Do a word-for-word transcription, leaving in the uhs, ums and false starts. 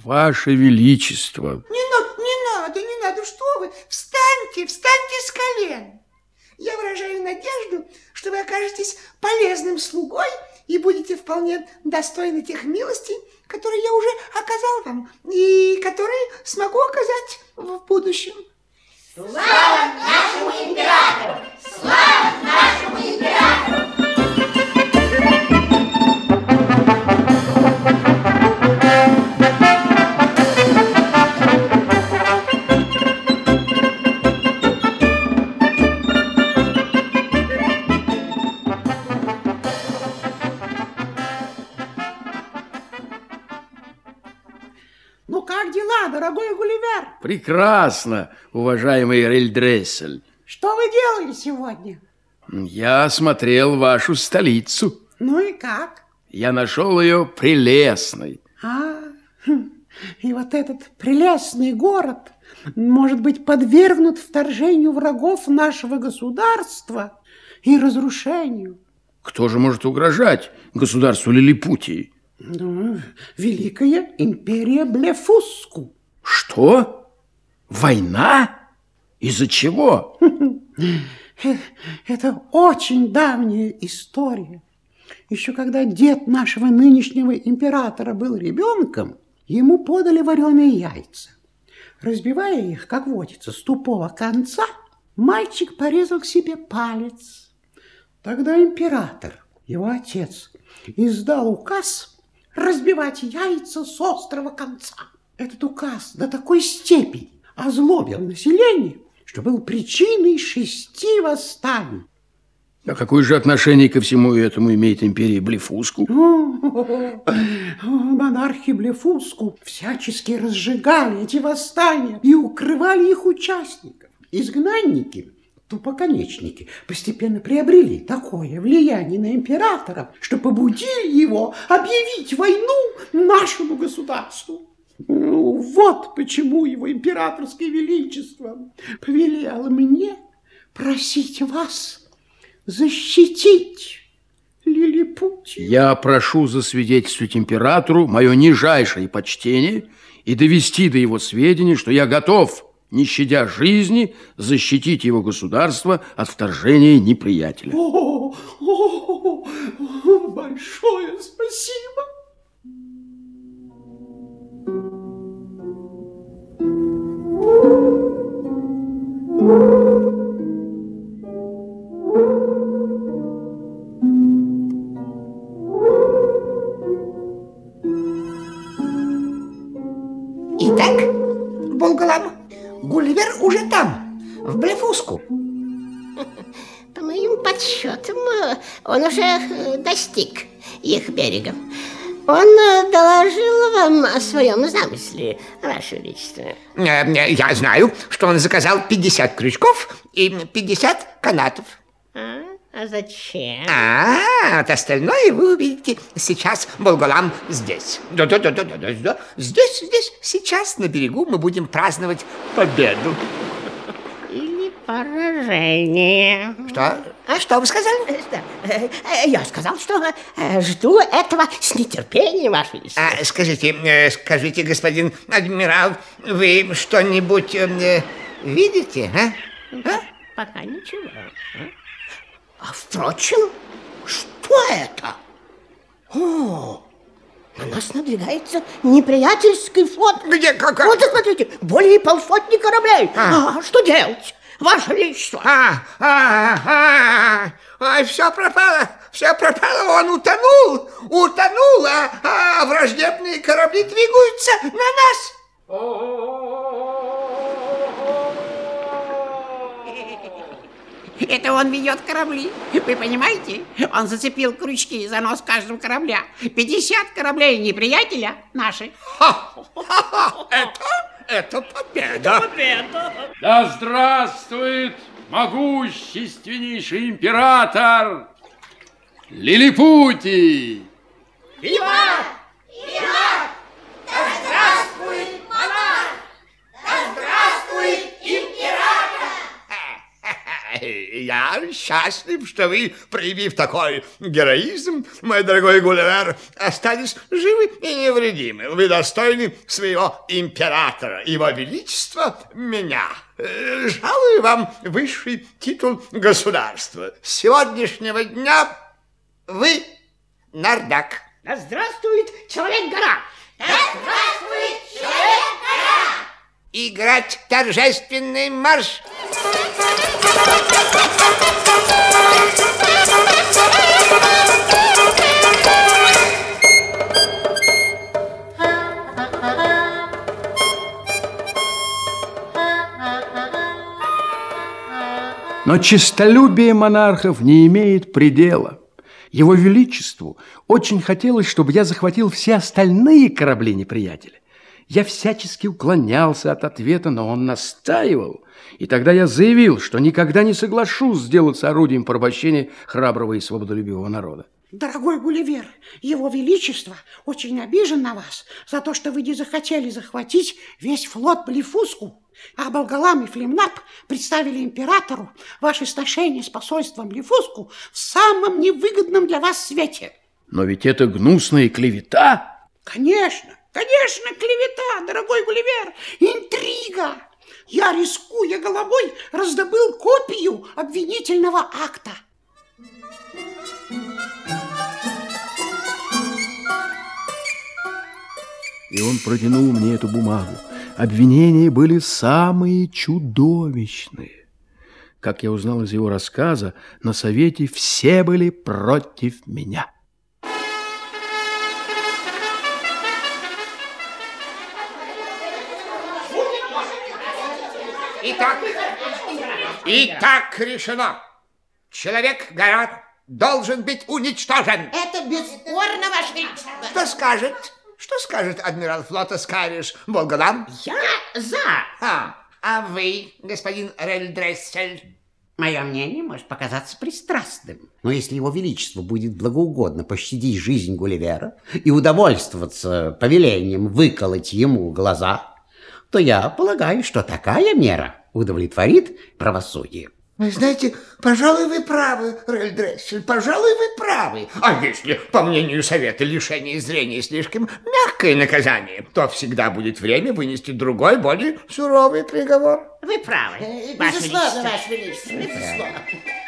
Ваше Величество. Не надо, не надо, не надо, что вы? Встаньте, встаньте с колен. Я выражаю надежду, что вы окажетесь полезным слугой и будете вполне достойны тех милостей, которые я уже оказал вам, и которые смогу оказать в будущем. Слава нашему императору! Слава нашему императору! Ну, как дела, дорогой Гулливер? Прекрасно, уважаемый Рельдрессель. Что вы делали сегодня? Я осмотрел вашу столицу. Ну и как? Я нашел ее прелестной. А, и вот этот прелестный город может быть подвергнут вторжению врагов нашего государства и разрушению. Кто же может угрожать государству Лилипутии? Ну, Великая империя Блефуску. Что? Война? Из-за чего? Это очень давняя история. Еще когда дед нашего нынешнего императора был ребенком, ему подали вареные яйца. Разбивая их, как водится, с тупого конца, мальчик порезал к себе палец. Тогда император, его отец, издал указ разбивать яйца с острого конца. Этот указ до такой степени озлобил население, что был причиной шести восстаний. А какое же отношение ко всему этому имеет империя Блефуску? Монархи Блефуску всячески разжигали эти восстания и укрывали их участников. Изгнанники, тупоконечники, постепенно приобрели такое влияние на императора, что побудили его объявить войну нашему государству. Ну, вот почему его императорское величество повелело мне просить вас защитить Лилипутию. Я прошу засвидетельствовать императору мое нижайшее почтение и довести до его сведения, что я готов, не щадя жизни, защитить его государство от вторжения неприятеля. О, о, о, большое спасибо. Итак, Болгалам, Гулливер уже там, в Блефуску. По моим подсчетам, он уже достиг их берега. Он доложил вам о своем замысле, Ваше Величество. Я знаю, что он заказал пятьдесят крючков и пятьдесят канатов. А, а зачем? А, от остальное вы увидите сейчас, Болгалам, здесь. Да-да-да-да-да. Здесь, здесь, сейчас на берегу мы будем праздновать победу. Или поражение. Что? А что вы сказали? Я сказал, что жду этого с нетерпением, Ваше Величество. А, скажите, скажите, господин адмирал, вы что-нибудь э, видите, а? а? Пока ничего. А впрочем, что это? О, на нас надвигается неприятельский флот. Где, как? Вот, смотрите, более полсотни кораблей. А, а что делать, Ваше Величество? А, а, а, а, все пропало, все пропало, он утонул, утонул, а, а враждебные корабли двигаются на нас. Это он ведет корабли, вы понимаете? Он зацепил крючки за нос каждого корабля. пятьдесят кораблей неприятеля наши. Это, это победа. Победа. Да здравствует могущественнейший император Лилипутий! Виват! Виват! Да здравствует монарх! Да здравствует император! Я, очень счастлив, что вы, проявив такой героизм, мой дорогой Гулливер, остались живы и невредимы. Вы достойны своего императора, его величества, меня. Жалую вам высший титул государства. С сегодняшнего дня вы Нардак. Да здравствует Человек-гора! Да здравствует Человек-гора! Играть торжественный марш! Но честолюбие монархов не имеет предела. Его Величеству очень хотелось, чтобы я захватил все остальные корабли неприятеля. Я всячески уклонялся от ответа, но он настаивал. И тогда я заявил, что никогда не соглашусь сделаться орудием порабощения храброго и свободолюбивого народа. Дорогой Гулливер, его величество очень обижен на вас за то, что вы не захотели захватить весь флот Блефуску. А Болгалам и Флимнап представили императору ваши сношения с посольством Блефуску в самом невыгодном для вас свете. Но ведь это гнусная клевета. Конечно, конечно, клевета, дорогой Гулливер, интрига. Я, рискуя головой, раздобыл копию обвинительного акта. И он протянул мне эту бумагу. Обвинения были самые чудовищные. Как я узнал из его рассказа, на совете все были против меня. Итак, итак решено. Человек-гора должен быть уничтожен. Это бесспорно, Ваше Величество. Что скажет? Что скажет адмирал флота Скариш Болгалам? Я за. А, а вы, господин Рельдрессель? Мое мнение может показаться пристрастным. Но если его величество будет благоугодно пощадить жизнь Гулливера и удовольствоваться повелением выколоть ему глаза, то я полагаю, что такая мера удовлетворит правосудие. Вы знаете, пожалуй, вы правы, Рельдрессель, пожалуй, вы правы. А если, по мнению совета, лишение зрения слишком мягкое наказание, то всегда будет время вынести другой, более суровый приговор. Вы правы, Э, Ваше Безусловно, Величество. Ваше Величество, безусловно.